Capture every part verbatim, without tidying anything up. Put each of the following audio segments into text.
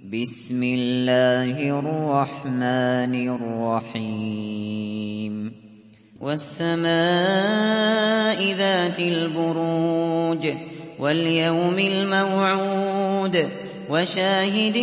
بسم الله الرحمن الرحيم والسماء ذات البروج واليوم الموعود وشاهد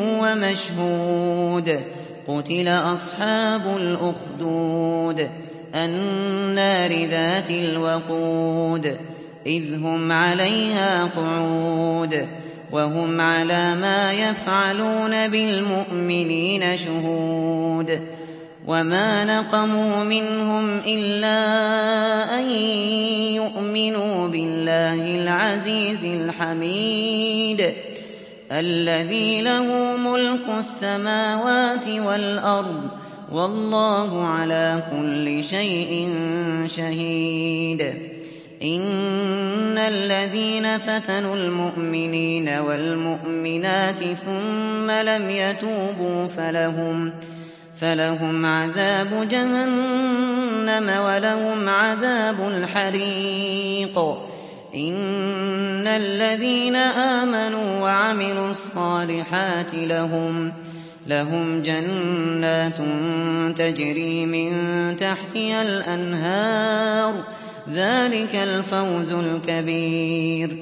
ومشهود قتل أصحاب الأخدود النار ذات الوقود إذ هم عليها قعود وهم على ما يفعلون بالمؤمنين شهود وما نقموا منهم إلا أن يؤمنوا بالله العزيز الحميد الذي له ملك السماوات والأرض والله على كل شيء شهيد إن الذين فتنوا المؤمنين والمؤمنات ثم لم يتوبوا فلهم فلهم عذاب جهنم ولهم عذاب الحريق إن الذين آمنوا وعملوا الصالحات لهم لهم جنات تجري من تحتها الأنهار ذلك الفوز الكبير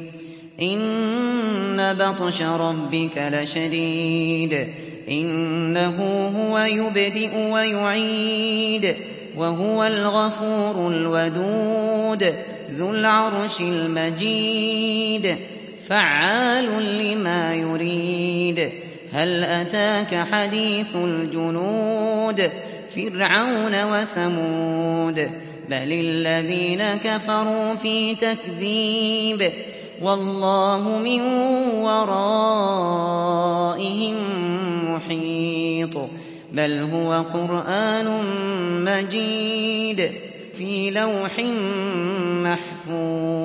إن بطش ربك لشديد إنه هو يبدئ ويعيد وهو الغفور الودود ذو العرش المجيد فعال لما يريد هل أتاك حديث الجنود فرعون وثمود بل الذين كفروا في تكذيب والله من ورائهم محيط بل هو قرآن مجيد في لوح محفوظ.